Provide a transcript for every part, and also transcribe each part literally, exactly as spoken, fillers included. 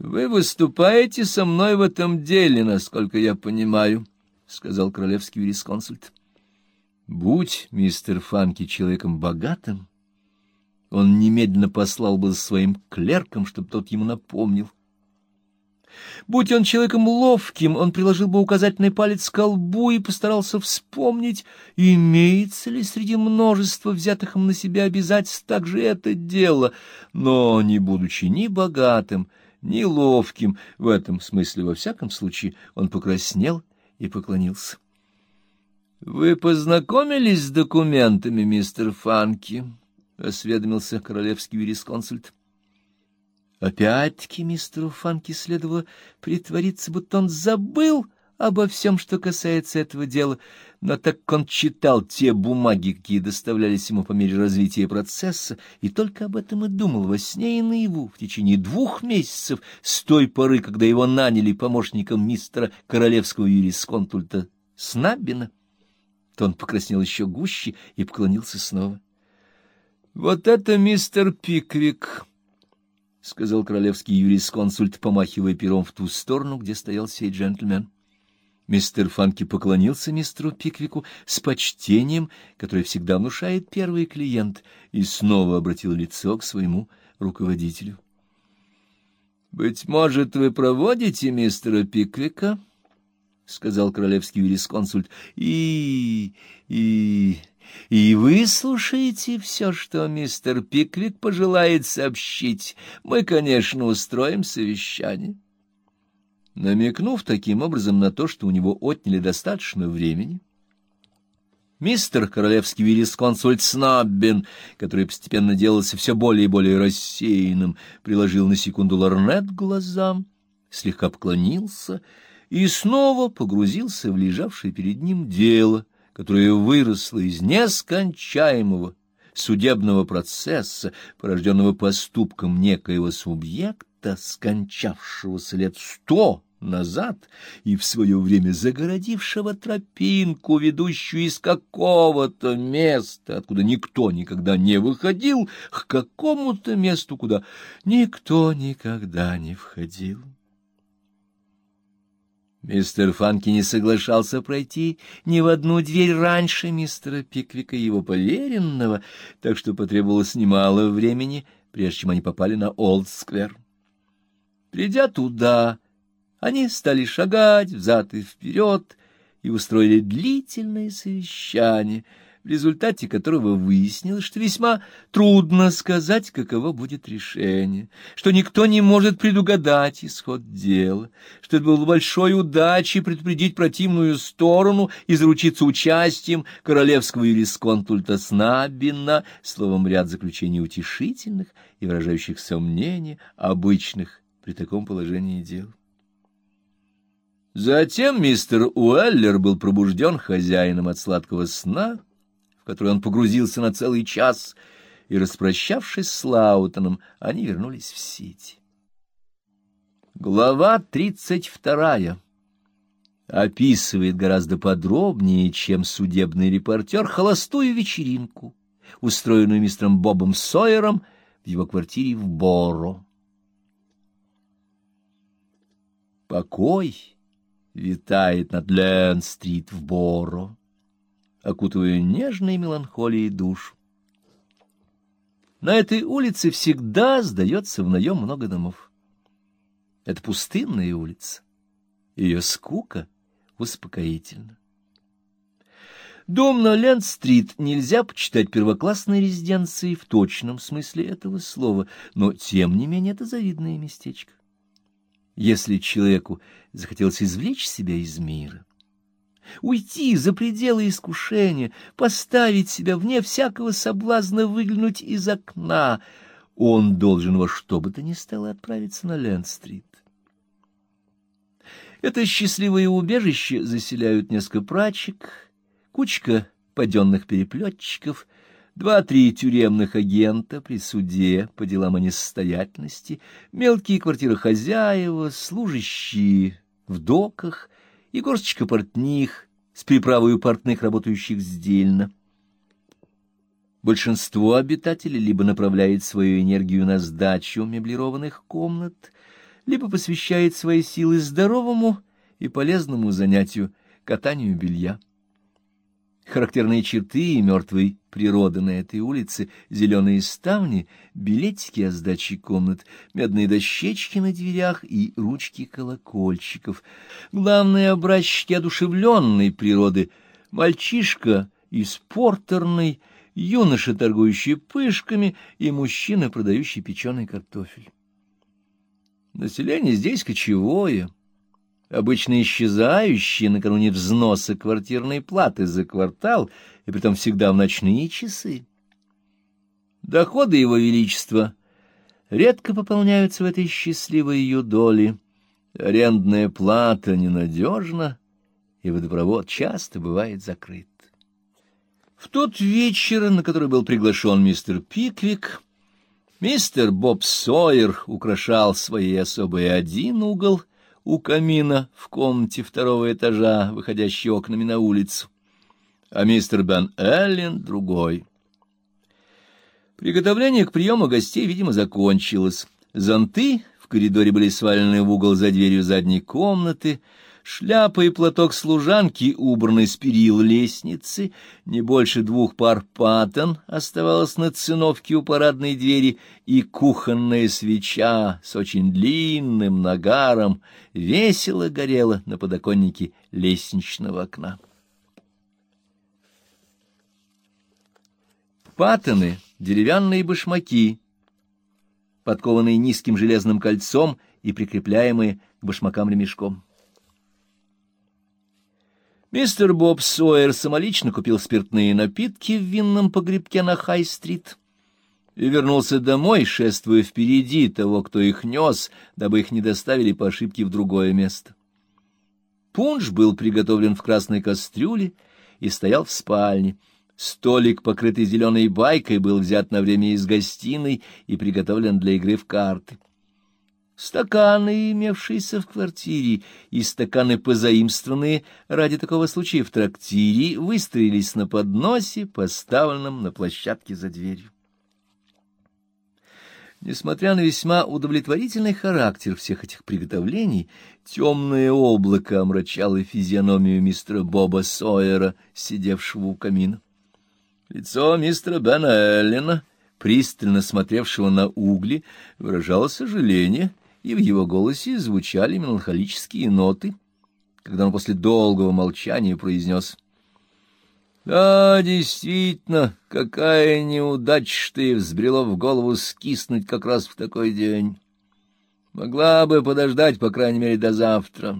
Вы выступаете со мной в этом деле, насколько я понимаю, — сказал королевский юрисконсульт. Будь мистер Фанки человеком богатым, он немедленно послал бы за своим клерком, чтобы тот ему напомнил. Будь он человеком ловким, он приложил бы указательный палец к колбу и постарался вспомнить, имеется ли среди множества взятых им на себя обязательств также это дело. Но, не будучи ни богатым, ни ловким, в этом смысле, во всяком случае, он покраснел и поклонился. — Вы познакомились с документами, мистер Фанки? — осведомился королевский юрисконсульт. Опять-таки мистеру Фанки следовало притвориться, будто он забыл обо всем, что касается этого дела, но так как он читал те бумаги, какие доставлялись ему по мере развития процесса, и только об этом и думал во сне и наяву в течение двух месяцев с той поры, когда его наняли помощником мистера королевского юрисконсульта Снаббина, то он покраснел еще гуще и поклонился снова. — Вот это мистер Пиквик, — сказал королевский юрисконсульт, помахивая пером в ту сторону, где стоял сей джентльмен. Мистер Фанки поклонился мистеру Пиквику с почтением, которое всегда внушает первый клиент, и снова обратил лицо к своему руководителю. — Быть может, вы проводите мистера Пиквика? — сказал королевский юрисконсульт. — И... и... И вы слушаете все, что мистер Пиквик пожелает сообщить. Мы, конечно, устроим совещание. Намекнув таким образом на то, что у него отняли достаточно времени, мистер королевский юрисконсульт Снаббин, который постепенно делался все более и более рассеянным, приложил на секунду лорнет к глазам, слегка поклонился и снова погрузился в лежавшее перед ним дело, которое выросло из нескончаемого судебного процесса, порожденного поступком некоего субъекта, скончавшегося лет сто назад и в свое время загородившего тропинку, ведущую из какого-то места, откуда никто никогда не выходил, к какому-то месту, куда никто никогда не входил. Мистер Фанки не соглашался пройти ни в одну дверь раньше мистера Пиквика и его поверенного, так что потребовалось немало времени, прежде чем они попали на Олд-сквер. Придя туда, они стали шагать взад и вперед и устроили длительное совещание, в результате которого выяснилось, что весьма трудно сказать, каково будет решение, что никто не может предугадать исход дела, что это было большой удачей предупредить противную сторону и заручиться участием королевского юрисконсульта Снаббина, словом, ряд заключений утешительных и выражающих сомнения, обычных при таком положении дел. Затем мистер Уэллер был пробужден хозяином от сладкого сна, в который он погрузился на целый час, и, распрощавшись с Лаутоном, они вернулись в Сити. Глава тридцать вторая описывает гораздо подробнее, чем судебный репортер, холостую вечеринку, устроенную мистером Бобом Сойером в его квартире в Боро. Покой витает над Ленд-стрит в Боро, окутывая нежной меланхолией душу. На этой улице всегда сдается в наем много домов. Это пустынная улица. Ее скука успокоительна. Дом на Ленд-стрит нельзя почитать первоклассной резиденцией в точном смысле этого слова, но, тем не менее, это завидное местечко. Если человеку захотелось извлечь себя из мира, уйти за пределы искушения, поставить себя вне всякого соблазна выглянуть из окна, он должен во что бы то ни стало отправиться на Ленд-стрит. Это счастливое убежище заселяют несколько прачек, кучка паденных переплетчиков, два-три тюремных агента при суде по делам о несостоятельности, мелкие квартирохозяева, служащие в доках и горсточка портних с приправой портных, работающих сдельно. Большинство обитателей либо направляет свою энергию на сдачу меблированных комнат, либо посвящает свои силы здоровому и полезному занятию — катанию белья. Характерные черты мертвой природы на этой улице — зеленые ставни, билетики о сдаче комнат, медные дощечки на дверях и ручки колокольчиков. Главные образчики одушевленной природы — мальчишка из портерной, юноша, торгующий пышками, и мужчина, продающий печеный картофель. Население здесь кочевое, обычно исчезающие накануне взноса квартирной платы за квартал, и притом всегда в ночные часы. Доходы его величества редко пополняются в этой счастливой ее доли. Арендная плата ненадежна, и водопровод часто бывает закрыт. В тот вечер, на который был приглашен мистер Пиквик, мистер Боб Сойер украшал своей особой один угол у камина в комнате второго этажа, выходящей окнами на улицу, а мистер Бен Эллен — другой. Приготовление к приему гостей, видимо, закончилось. Зонты в коридоре были свалены в угол за дверью задней комнаты, шляпа и платок служанки убраны с перил лестницы, не больше двух пар патон оставалось на циновке у парадной двери, и кухонная свеча с очень длинным нагаром весело горела на подоконнике лестничного окна. Патоны — деревянные башмаки, подкованные низким железным кольцом и прикрепляемые к башмакам ремешком. Мистер Боб Сойер самолично купил спиртные напитки в винном погребке на Хай-стрит и вернулся домой, шествуя впереди того, кто их нес, дабы их не доставили по ошибке в другое место. Пунш был приготовлен в красной кастрюле и стоял в спальне. Столик, покрытый зеленой байкой, был взят на время из гостиной и приготовлен для игры в карты. Стаканы, имевшиеся в квартире, и стаканы, позаимствованные ради такого случая в трактире, выстроились на подносе, поставленном на площадке за дверью. Несмотря на весьма удовлетворительный характер всех этих приготовлений, темное облако омрачало физиономию мистера Боба Сойера, сидевшего у камина. Лицо мистера Бена Эллена, пристально смотревшего на угли, выражало сожаление, и в его голосе звучали меланхолические ноты, когда он после долгого молчания произнес: «Да, действительно, какая неудача, что ей взбрело в голову скиснуть как раз в такой день. Могла бы подождать, по крайней мере, до завтра.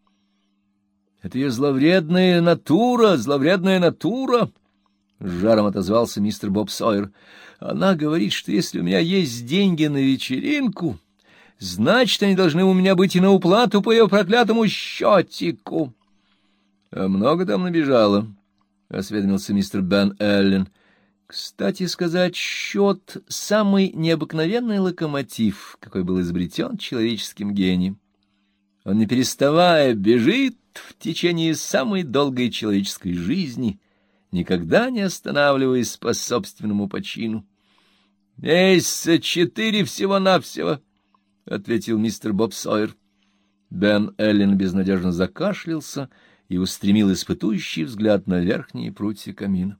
Это ее зловредная натура, зловредная натура!» — с жаром отозвался мистер Боб Сойер. «Она говорит, что если у меня есть деньги на вечеринку, значит, они должны у меня быть и на уплату по ее проклятому счетику». — А много там набежало? — осведомился мистер Бен Эллен. Кстати сказать, счет — самый необыкновенный локомотив, какой был изобретен человеческим гением. Он, не переставая, бежит в течение самой долгой человеческой жизни, никогда не останавливаясь по собственному почину. — Месяца четыре всего-навсего, — ответил мистер Боб Сойер. Бен Эллен безнадежно закашлялся и устремил испытующий взгляд на верхние прутья камина.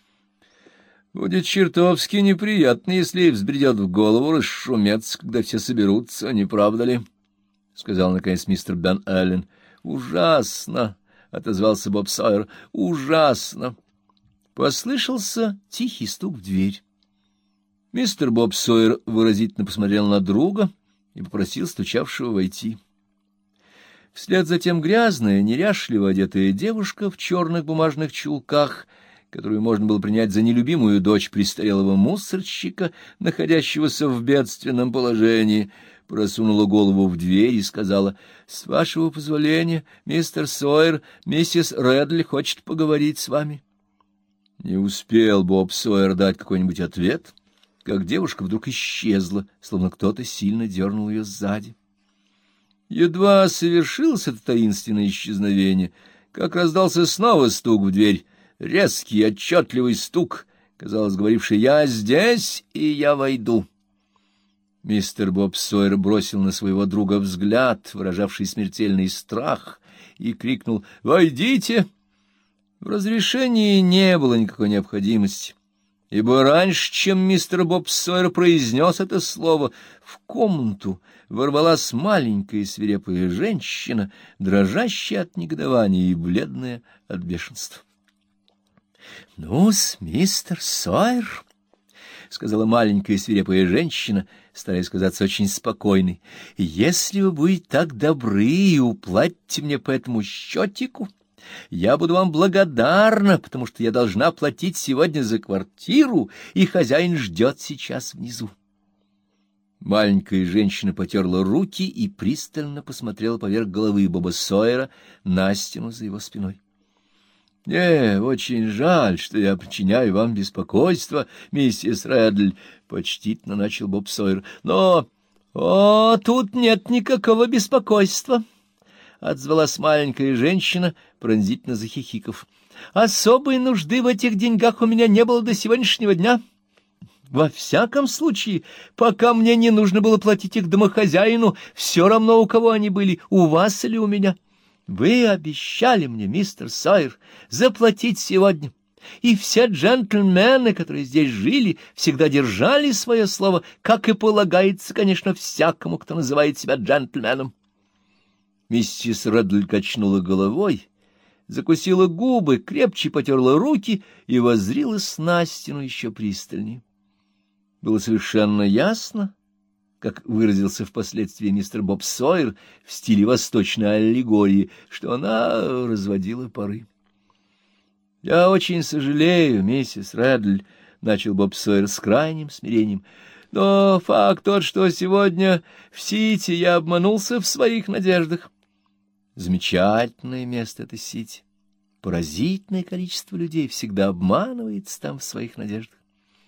— Будет чертовски неприятно, если ей взбредет в голову расшуметься, когда все соберутся, не правда ли? — сказал, наконец, мистер Бен Эллен. — Ужасно! — отозвался Боб Сойер. — Ужасно! Послышался тихий стук в дверь. Мистер Боб Сойер выразительно посмотрел на друга и попросил стучавшего войти. Вслед за тем грязная, неряшливо одетая девушка в черных бумажных чулках, которую можно было принять за нелюбимую дочь престарелого мусорщика, находящегося в бедственном положении, просунула голову в дверь и сказала: — С вашего позволения, мистер Сойер, миссис Редли хочет поговорить с вами. Не успел Боб Сойер дать какой-нибудь ответ, как девушка вдруг исчезла, словно кто-то сильно дернул ее сзади. Едва совершилось это таинственное исчезновение, как раздался снова стук в дверь, резкий, отчетливый стук, казалось, говоривший: «Я здесь, и я войду». Мистер Боб Сойер бросил на своего друга взгляд, выражавший смертельный страх, и крикнул: «Войдите!» В разрешении не было никакой необходимости, ибо раньше, чем мистер Боб Сойер произнес это слово, в комнату ворвалась маленькая свирепая женщина, дрожащая от негодования и бледная от бешенства. — Ну-с, мистер Сойер, — сказала маленькая свирепая женщина, стараясь казаться очень спокойной, — если вы будете так добры и уплатите мне по этому счетику, я буду вам благодарна, потому что я должна платить сегодня за квартиру, и хозяин ждет сейчас внизу. Маленькая женщина потерла руки и пристально посмотрела поверх головы Боба Сойера на стену за его спиной. — Мне очень жаль, что я причиняю вам беспокойство, миссис Рэддль, — почтительно начал Боб Сойер. — Но... — О, тут нет никакого беспокойства, — отзвалась маленькая женщина, пронзительно захихиков. — Особой нужды в этих деньгах у меня не было до сегодняшнего дня. Во всяком случае, пока мне не нужно было платить их домохозяину, все равно, у кого они были, у вас или у меня. Вы обещали мне, мистер Сойер, заплатить сегодня, и все джентльмены, которые здесь жили, всегда держали свое слово, как и полагается, конечно, всякому, кто называет себя джентльменом. Миссис Рэддль качнула головой, закусила губы, крепче потерла руки и воззрилась на стену еще пристальнее. Было совершенно ясно, как выразился впоследствии мистер Боб Сойер в стиле восточной аллегории, что она разводила пары. — Я очень сожалею, миссис Рэддль, — начал Боб Сойер с крайним смирением, — но факт тот, что сегодня в Сити я обманулся в своих надеждах. Замечательное место это Сити. Поразительное количество людей всегда обманывается там в своих надеждах.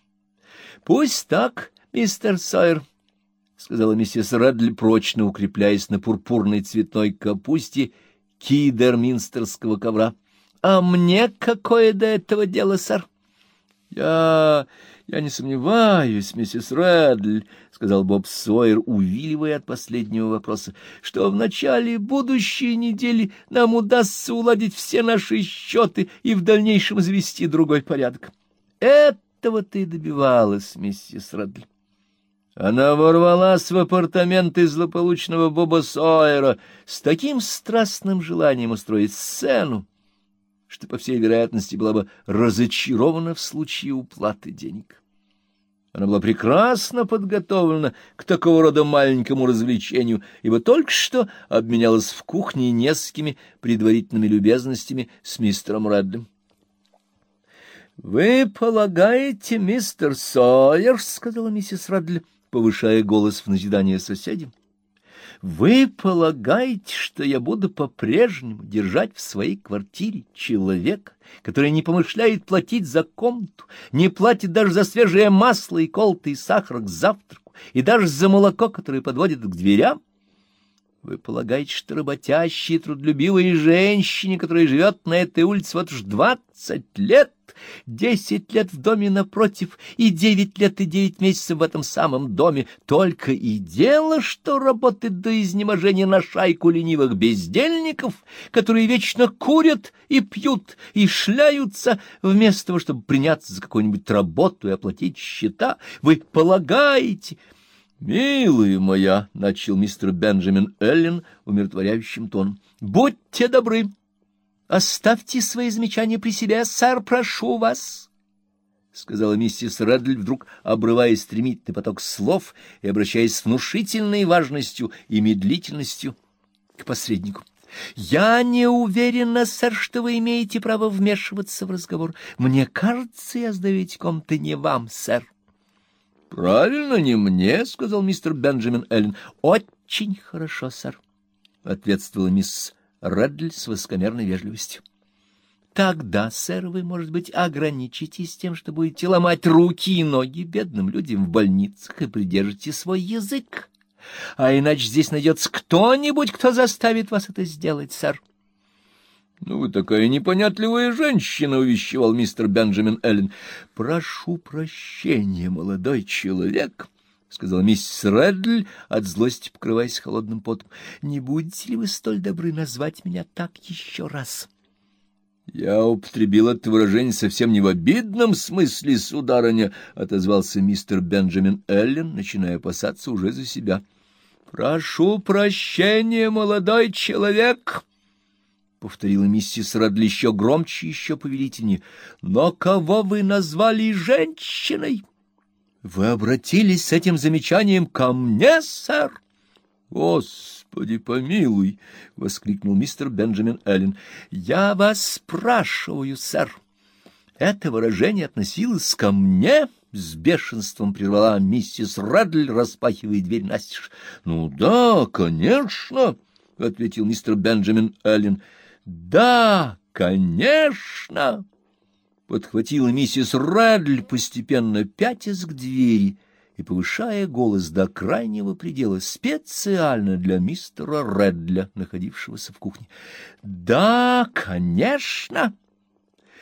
— Пусть так, мистер Сойер, — сказала миссис Рэддль, прочно укрепляясь на пурпурной цветной капусте кидерминстерского ковра. — А мне какое до этого дело, сэр? — Я... я не сомневаюсь, миссис Рэддль, — сказал Боб Сойер, увиливая от последнего вопроса, — что в начале будущей недели нам удастся уладить все наши счеты и в дальнейшем завести другой порядок. — Этого-то и добивалась миссис Рэддль. Она ворвалась в апартаменты злополучного Боба Сойера с таким страстным желанием устроить сцену, что, по всей вероятности, была бы разочарована в случае уплаты денег. Она была прекрасно подготовлена к такого рода маленькому развлечению, ибо только что обменялась в кухне несколькими предварительными любезностями с мистером Рэддлем. — Вы полагаете, мистер Сойер, — сказала миссис Рэддль, повышая голос в назидание соседям, — вы полагаете, что я буду по-прежнему держать в своей квартире человека, который не помышляет платить за комнату, не платит даже за свежее масло и колотый сахар к завтраку, и даже за молоко, которое подводит к дверям? Вы полагаете, что работящей, трудолюбивой женщине, которая живет на этой улице вот уж двадцать лет, десять лет в доме напротив и девять лет и девять месяцев в этом самом доме, только и дело, что работает до изнеможения на шайку ленивых бездельников, которые вечно курят и пьют и шляются, вместо того, чтобы приняться за какую-нибудь работу и оплатить счета? Вы полагаете... — Милая моя, — начал мистер Бенджамин Эллен умиротворяющим тоном, — будьте добры, оставьте свои замечания при себе, сэр, прошу вас, — сказала миссис Рэддль, вдруг обрывая стремительный поток слов и обращаясь с внушительной важностью и медлительностью к посреднику. — Я не уверена, сэр, что вы имеете право вмешиваться в разговор. Мне кажется, я сдаю эти комнаты не вам, сэр. — Правильно, не мне, — сказал мистер Бенджамин Эллен. — Очень хорошо, сэр, — ответствовала мисс Рэддль с высокомерной вежливостью. — Тогда, сэр, вы, может быть, ограничитесь тем, что будете ломать руки и ноги бедным людям в больницах и придержите свой язык. А иначе здесь найдется кто-нибудь, кто заставит вас это сделать, сэр. — Ну, вы такая непонятливая женщина, — увещевал мистер Бенджамин Эллен. — Прошу прощения, молодой человек, — сказала миссис Реддль, от злости покрываясь холодным потом. — Не будете ли вы столь добры назвать меня так еще раз? — Я употребил это выражение совсем не в обидном смысле, сударыня, — отозвался мистер Бенджамин Эллен, начиная опасаться уже за себя. — Прошу прощения, молодой человек, — повторила миссис Реддль еще громче, еще повелительнее. — Но кого вы назвали женщиной? — Вы обратились с этим замечанием ко мне, сэр? — Господи помилуй! — воскликнул мистер Бенджамин Эллен. — Я вас спрашиваю, сэр. Это выражение относилось ко мне? — с бешенством прервала миссис Реддль, распахивая дверь настежь. — Ну да, конечно, — ответил мистер Бенджамин Эллен. — Да, конечно! — подхватила миссис Реддль, постепенно пятясь к двери и повышая голос до крайнего предела, специально для мистера Реддля, находившегося в кухне. — Да, конечно!